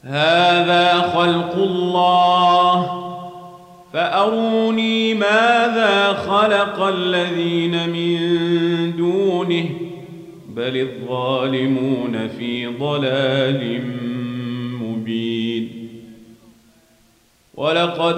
هذا خلق الله فأروني ماذا خلق الذين من دونه بل الظالمون في ضلال مبين ولقد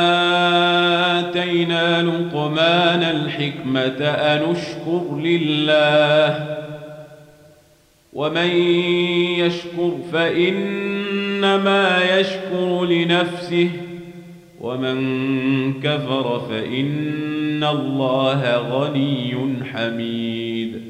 آتينا لقمان الحكمة أن اشكر لله ومن يشكر فإنما يشكر لنفسه ومن كفر فإن الله غني حميد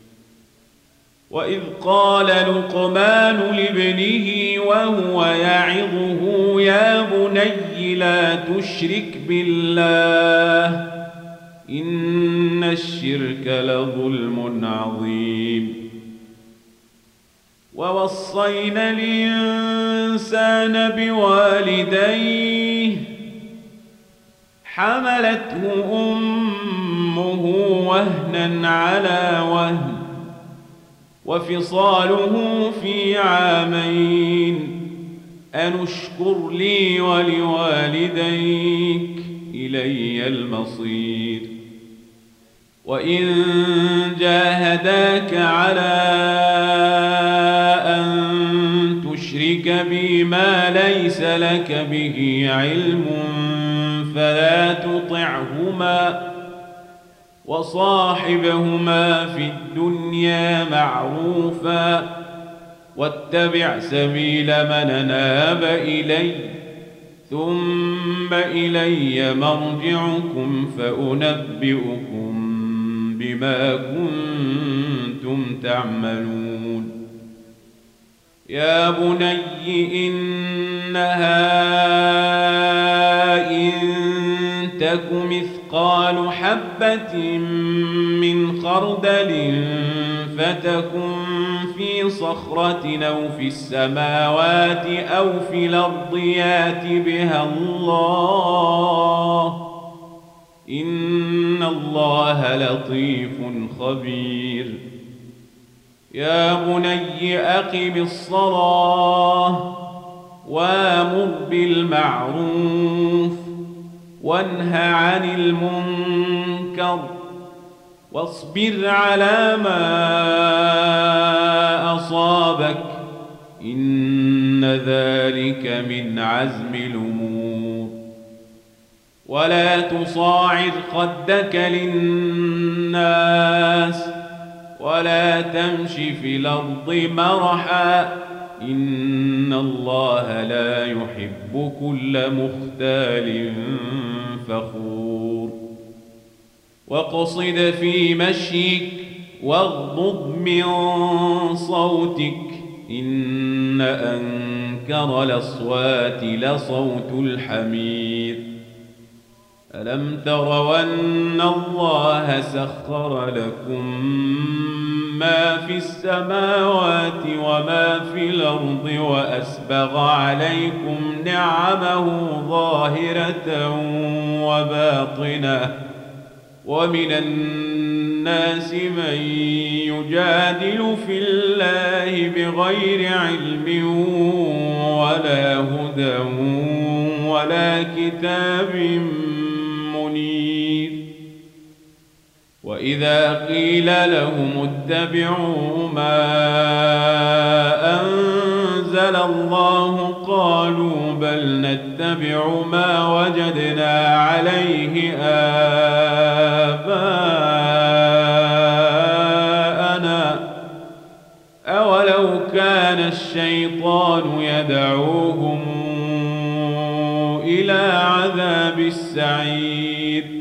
وإذ قال لقمان لابنه وهو يعظه يا بني لا تشرك بالله إن الشرك لظلم عظيم ووصينا الإنسان بوالديه حملته أمه وهنا على وهن وفصاله في عامين أن اشكر لي ولوالديك إلي المصير وإن جاهداك على أن تشرك بي ما ليس لك به علم فلا تطعهما وصاحبهما في الدنيا معروفا واتبع سبيل من أناب إلي ثم إلي مرجعكم فأنبئكم بما كنتم تعملون يا بني إنها إن تك مثقال حبة من خردل فتكن في صخرة أو في السماوات أو في الأرض يات بها الله إن الله لطيف خبير يا بني أقم الصلاة وامر بالمعروف وانه عن المنكر واصبر على ما أصابك إن ذلك من عزم الأمور ولا تصاعر خدك للناس ولا تمش في الأرض مرحا إن الله لا يحب كل مختال فخور واقصد في مشيك واغضض من صوتك إن أنكر الأصوات لصوت الحمير ألم تروا أن الله سخر لكم ما في السماوات وما في الأرض وأسبغ عليكم نعمه ظاهرة وباطنة ومن الناس من يجادل في الله بغير علم ولا هدى ولا كتاب منير وإذا قيل لهم اتبعوا ما أنزل الله قالوا بل نتبع ما وجدنا عليه آباءنا أولو كان الشيطان يدعوهم إلى عذاب السعير